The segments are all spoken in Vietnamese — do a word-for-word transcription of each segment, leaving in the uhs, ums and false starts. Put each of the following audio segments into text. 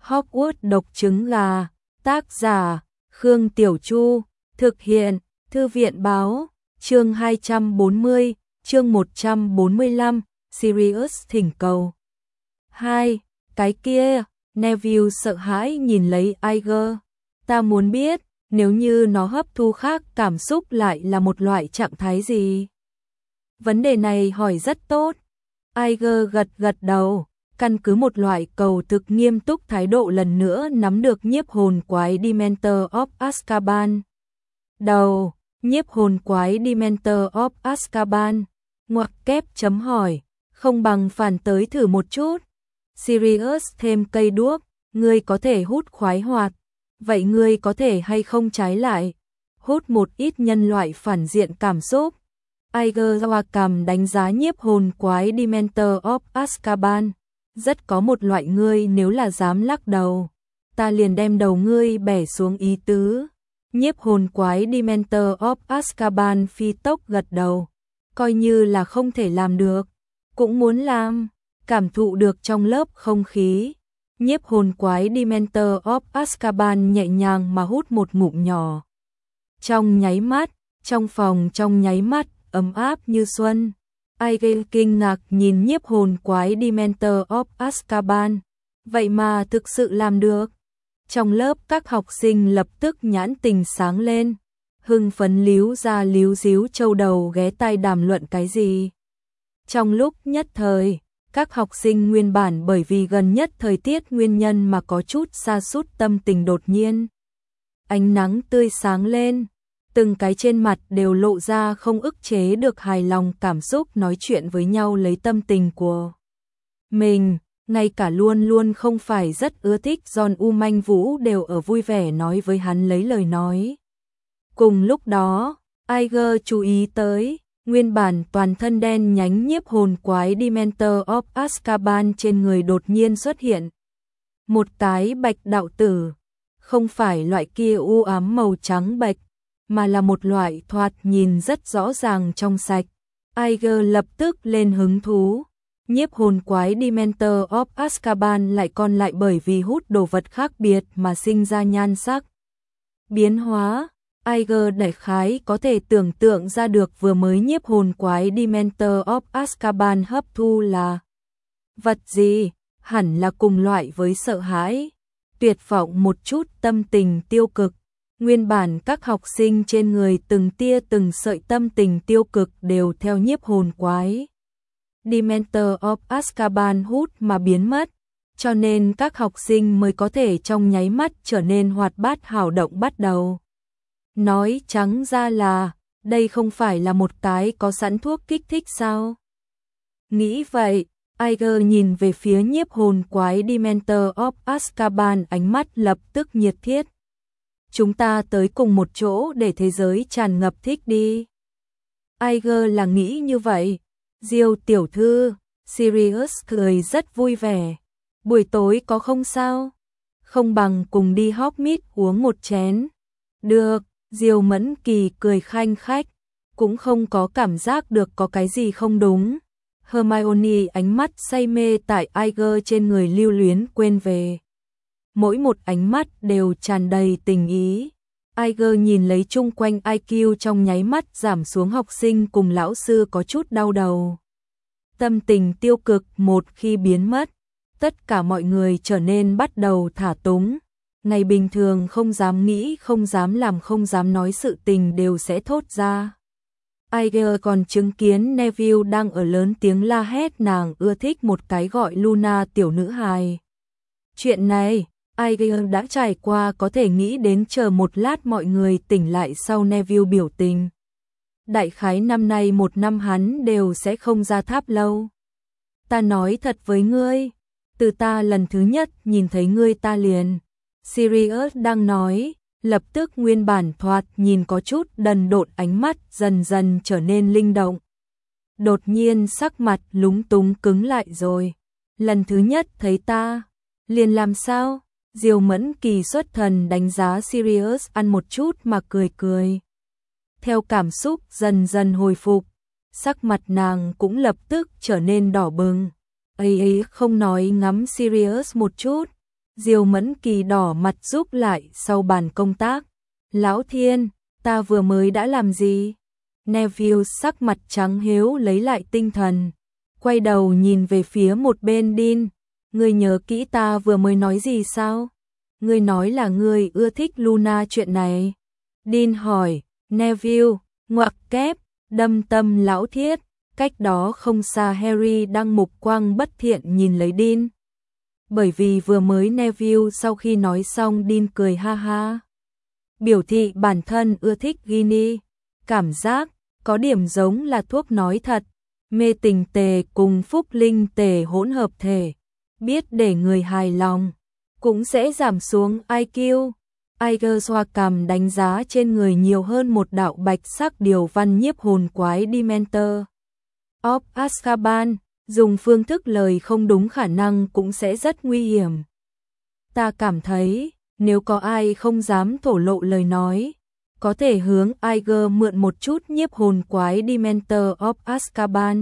Hogwarts độc trứng gà, tác giả, Khương Tiểu Chu, thực hiện, Thư viện báo, chương hai trăm bốn mươi, chương một trăm bốn mươi lăm, Sirius thỉnh cầu. hai. Cái kia, Neville sợ hãi nhìn lấy Iger. Ta muốn biết, nếu như nó hấp thu khác cảm xúc lại là một loại trạng thái gì? Vấn đề này hỏi rất tốt. Iger gật gật đầu, căn cứ một loại cầu thực nghiêm túc thái độ lần nữa nắm được nhiếp hồn quái Dementor of Azkaban. Đầu, nhiếp hồn quái Dementor of Azkaban, ngoặc kép chấm hỏi, không bằng phản tới thử một chút. Sirius thêm cây đuốc, ngươi có thể hút khoái hoạt, vậy ngươi có thể hay không trái lại, hút một ít nhân loại phản diện cảm xúc. Iger hoa cằm đánh giá nhiếp hồn quái Dementor of Azkaban, rất có một loại ngươi nếu là dám lắc đầu, ta liền đem đầu ngươi bẻ xuống ý tứ. Nhiếp hồn quái Dementor of Azkaban phi tốc gật đầu, coi như là không thể làm được, cũng muốn làm, cảm thụ được trong lớp không khí. Nhiếp hồn quái Dementor of Azkaban nhẹ nhàng mà hút một ngụm nhỏ. Trong nháy mắt, trong phòng trong nháy mắt, ấm áp như xuân. Iger kinh ngạc nhìn nhiếp hồn quái Dementor of Azkaban, vậy mà thực sự làm được. Trong lớp các học sinh lập tức nhãn tình sáng lên, hưng phấn líu ra líu díu châu đầu ghé tai đàm luận cái gì. Trong lúc nhất thời, các học sinh nguyên bản bởi vì gần nhất thời tiết nguyên nhân mà có chút sa sút tâm tình đột nhiên. Ánh nắng tươi sáng lên, từng cái trên mặt đều lộ ra không ức chế được hài lòng cảm xúc nói chuyện với nhau lấy tâm tình của mình. Ngay cả luôn luôn không phải rất ưa thích John U Manh Vũ đều ở vui vẻ nói với hắn lấy lời nói. Cùng lúc đó, Iger chú ý tới, nguyên bản toàn thân đen nhánh nhiếp hồn quái Dementor of Azkaban trên người đột nhiên xuất hiện một cái bạch đạo tử, không phải loại kia u ám màu trắng bạch, mà là một loại thoạt nhìn rất rõ ràng trong sạch. Iger lập tức lên hứng thú. Nhiếp hồn quái Dementor of Azkaban lại còn lại bởi vì hút đồ vật khác biệt mà sinh ra nhan sắc biến hóa. Iger đại khái có thể tưởng tượng ra được vừa mới nhiếp hồn quái Dementor of Azkaban hấp thu là vật gì, hẳn là cùng loại với sợ hãi, tuyệt vọng một chút tâm tình tiêu cực. Nguyên bản các học sinh trên người từng tia từng sợi tâm tình tiêu cực đều theo nhiếp hồn quái Dementor of Azkaban hút mà biến mất, cho nên các học sinh mới có thể trong nháy mắt trở nên hoạt bát hào động bắt đầu. Nói trắng ra là, đây không phải là một cái có sẵn thuốc kích thích sao? Nghĩ vậy, Iger nhìn về phía nhiếp hồn quái Dementor of Azkaban, ánh mắt lập tức nhiệt thiết. Chúng ta tới cùng một chỗ để thế giới tràn ngập thích đi. Iger là nghĩ như vậy. Diêu tiểu thư, Sirius cười rất vui vẻ. Buổi tối có không sao? Không bằng cùng đi Hogsmeade uống một chén. Được, Diêu Mẫn Kỳ cười khanh khách, cũng không có cảm giác được có cái gì không đúng. Hermione ánh mắt say mê tại Iger trên người lưu luyến quên về. Mỗi một ánh mắt đều tràn đầy tình ý. Iger nhìn lấy chung quanh i kiu trong nháy mắt giảm xuống, học sinh cùng lão sư có chút đau đầu. Tâm tình tiêu cực một khi biến mất, tất cả mọi người trở nên bắt đầu thả túng. Ngày bình thường không dám nghĩ, không dám làm, không dám nói sự tình đều sẽ thốt ra. Iger còn chứng kiến Neville đang ở lớn tiếng la hét nàng ưa thích một cái gọi Luna tiểu nữ hài. Chuyện này Iger đã trải qua, có thể nghĩ đến chờ một lát mọi người tỉnh lại sau Neville biểu tình. Đại khái năm nay một năm hắn đều sẽ không ra tháp lâu. Ta nói thật với ngươi, từ ta lần thứ nhất nhìn thấy ngươi ta liền. Sirius đang nói, lập tức nguyên bản thoạt nhìn có chút đần độn ánh mắt dần dần trở nên linh động. Đột nhiên sắc mặt lúng túng cứng lại rồi. Lần thứ nhất thấy ta, liền làm sao? Diêu Mẫn Kỳ xuất thần đánh giá Sirius ăn một chút mà cười cười. Theo cảm xúc dần dần hồi phục, sắc mặt nàng cũng lập tức trở nên đỏ bừng. Ấy ấy không nói ngắm Sirius một chút. Diêu Mẫn Kỳ đỏ mặt rúc lại sau bàn công tác. Lão Thiên, ta vừa mới đã làm gì? Neville sắc mặt trắng hếu lấy lại tinh thần. Quay đầu nhìn về phía một bên Dean. Ngươi nhớ kỹ ta vừa mới nói gì sao? Ngươi nói là ngươi ưa thích Luna chuyện này. Dean hỏi, Neville, ngoặc kép, đâm tâm lão thiết. Cách đó không xa Harry đang mục quang bất thiện nhìn lấy Dean. Bởi vì vừa mới Neville sau khi nói xong Dean cười ha ha. Biểu thị bản thân ưa thích Ginny. Cảm giác có điểm giống là thuốc nói thật. Mê tình tề cùng phúc linh tề hỗn hợp thể. Biết để người hài lòng. Cũng sẽ giảm xuống I Q. Iger xoa cằm đánh giá trên người nhiều hơn một đạo bạch sắc điều văn nhiếp hồn quái Dementor of Azkaban. Dùng phương thức lời không đúng khả năng cũng sẽ rất nguy hiểm. Ta cảm thấy, nếu có ai không dám thổ lộ lời nói, có thể hướng Iger mượn một chút nhiếp hồn quái Dementor of Azkaban.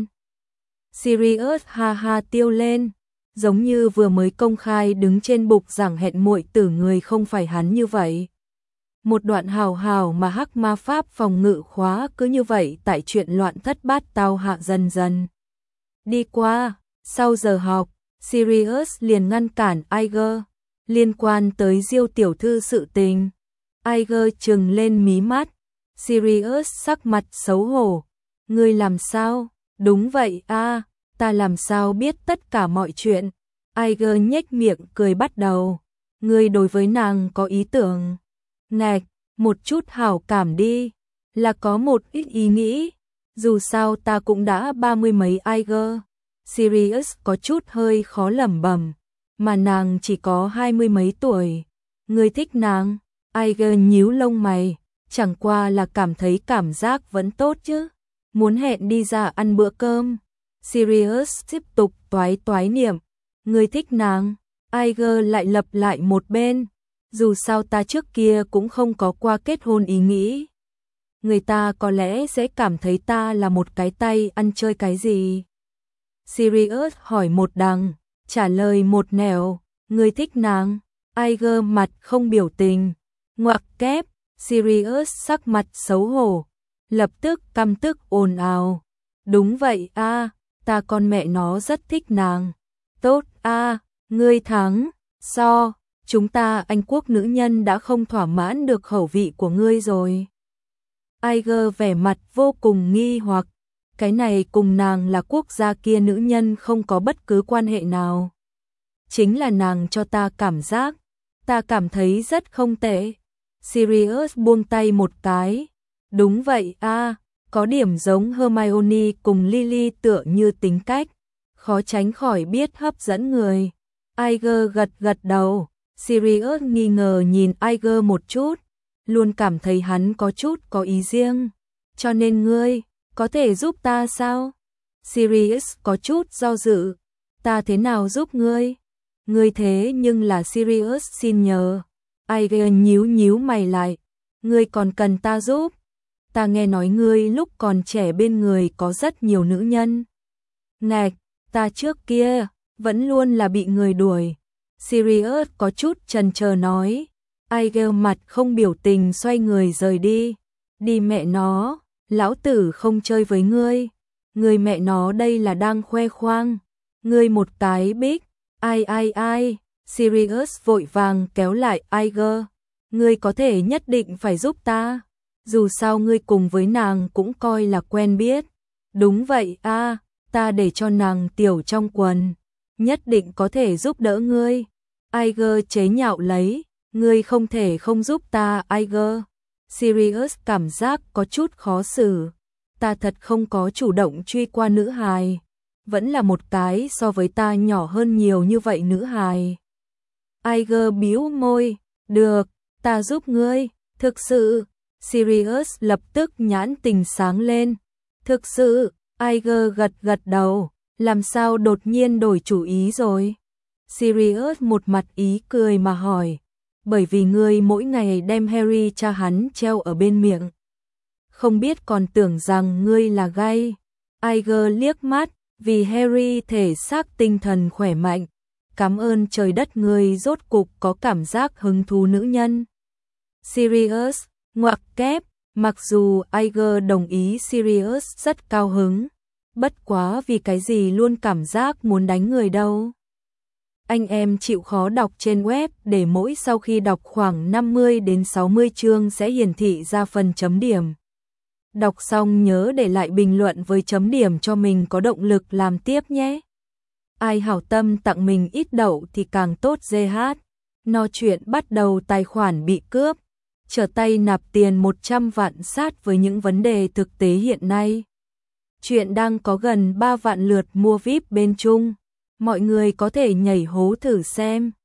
Sirius ha ha tiêu lên, giống như vừa mới công khai đứng trên bục giảng hẹn muội tử người không phải hắn như vậy. Một đoạn hào hào mà hắc ma pháp phòng ngự khóa cứ như vậy tại chuyện loạn thất bát tao hạ dần dần. Đi qua, sau giờ học, Sirius liền ngăn cản Iger, liên quan tới Diêu tiểu thư sự tình. Iger trừng lên mí mắt, Sirius sắc mặt xấu hổ. Ngươi làm sao? Đúng vậy a, ta làm sao biết tất cả mọi chuyện? Iger nhếch miệng cười bắt đầu. Ngươi đối với nàng có ý tưởng. Ngạch, một chút hảo cảm đi, là có một ít ý nghĩ. Dù sao ta cũng đã ba mươi mấy Iger. Sirius có chút hơi khó lẩm bẩm, mà nàng chỉ có hai mươi mấy tuổi. Ngươi thích nàng? Iger nhíu lông mày, chẳng qua là cảm thấy cảm giác vẫn tốt chứ. Muốn hẹn đi ra ăn bữa cơm. Sirius tiếp tục toái toái niệm. Ngươi thích nàng? Iger lại lặp lại một bên. Dù sao ta trước kia cũng không có qua kết hôn ý nghĩ. Người ta có lẽ sẽ cảm thấy ta là một cái tay ăn chơi cái gì. Sirius hỏi một đằng, trả lời một nẻo. Ngươi thích nàng? Iger mặt không biểu tình. Ngoặc kép, Sirius sắc mặt xấu hổ, lập tức căm tức ồn ào. Đúng vậy a, ta con mẹ nó rất thích nàng. Tốt a, ngươi thắng. So, chúng ta Anh quốc nữ nhân đã không thỏa mãn được khẩu vị của ngươi rồi. Iger vẻ mặt vô cùng nghi hoặc, cái này cùng nàng là quốc gia kia nữ nhân không có bất cứ quan hệ nào. Chính là nàng cho ta cảm giác, ta cảm thấy rất không tệ. Sirius buông tay một cái. Đúng vậy a, có điểm giống Hermione cùng Lily tựa như tính cách, khó tránh khỏi biết hấp dẫn người. Iger gật gật đầu. Sirius nghi ngờ nhìn Iger một chút, luôn cảm thấy hắn có chút có ý riêng. Cho nên ngươi, có thể giúp ta sao? Sirius có chút do dự. Ta thế nào giúp ngươi? Ngươi thế nhưng là Sirius xin nhờ. Iger nhíu nhíu mày lại. Ngươi còn cần ta giúp? Ta nghe nói ngươi lúc còn trẻ bên người có rất nhiều nữ nhân. Ngạch, ta trước kia vẫn luôn là bị người đuổi. Sirius có chút chần chờ nói. Iger mặt không biểu tình xoay người rời đi. Đi mẹ nó, lão tử không chơi với ngươi. Ngươi mẹ nó đây là đang khoe khoang. Ngươi một cái bích. Ai ai ai. Sirius vội vàng kéo lại Iger. Ngươi có thể nhất định phải giúp ta. Dù sao ngươi cùng với nàng cũng coi là quen biết. Đúng vậy a, ta để cho nàng tiểu trong quần. Nhất định có thể giúp đỡ ngươi. Iger chế nhạo lấy. Ngươi không thể không giúp ta Iger. Sirius cảm giác có chút khó xử. Ta thật không có chủ động truy qua nữ hài. Vẫn là một cái so với ta nhỏ hơn nhiều như vậy nữ hài. Iger bĩu môi. Được, ta giúp ngươi. Thực sự. Sirius lập tức nhãn tình sáng lên. Thực sự. Iger gật gật đầu. Làm sao đột nhiên đổi chủ ý rồi? Sirius một mặt ý cười mà hỏi. Bởi vì ngươi mỗi ngày đem Harry cha hắn treo ở bên miệng. Không biết còn tưởng rằng ngươi là gay. Iger liếc mắt. Vì Harry thể xác tinh thần khỏe mạnh. cảm ơn trời đất người rốt cục có cảm giác hứng thú nữ nhân. Sirius, ngoặc kép, mặc dù Iger đồng ý Sirius rất cao hứng, bất quá vì cái gì luôn cảm giác muốn đánh người đâu. Anh em chịu khó đọc trên web để mỗi sau khi đọc khoảng năm mươi đến sáu mươi chương sẽ hiển thị ra phần chấm điểm. Đọc xong nhớ để lại bình luận với chấm điểm cho mình có động lực làm tiếp nhé. Ai hảo tâm tặng mình ít đậu thì càng tốt giê hát. No chuyện bắt đầu tài khoản bị cướp, trở tay nạp tiền một trăm vạn sát với những vấn đề thực tế hiện nay. Chuyện đang có gần ba vạn lượt mua víp bên Trung. Mọi người có thể nhảy hố thử xem.